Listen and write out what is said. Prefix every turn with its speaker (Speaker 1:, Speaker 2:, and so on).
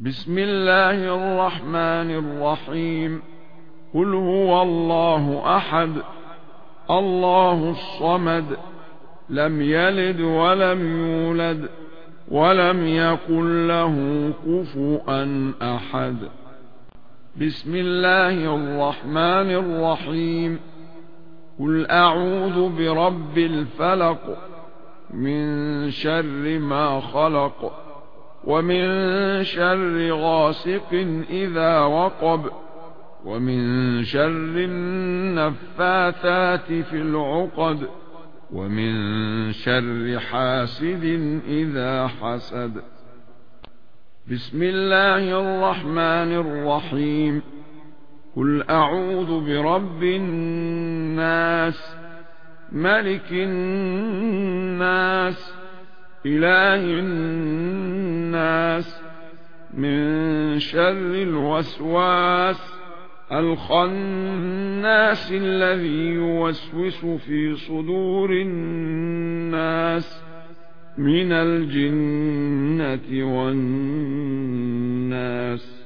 Speaker 1: بسم الله الرحمن الرحيم. قل هو الله أحد الله الصمد لم يلد ولم يولد ولم يكن له كفوا أحد. بسم الله الرحمن الرحيم. قل أعوذ برب الفلق من شر ما خلق ومن شر غاسق إذا وقب ومن شر النفاثات في العقد ومن شر حاسد إذا حسد. بسم الله الرحمن الرحيم. قل أعوذ برب الناس ملك الناس إله الناس من شر الوسواس الخناس الذي يوسوس في صدور الناس من الجنة والناس.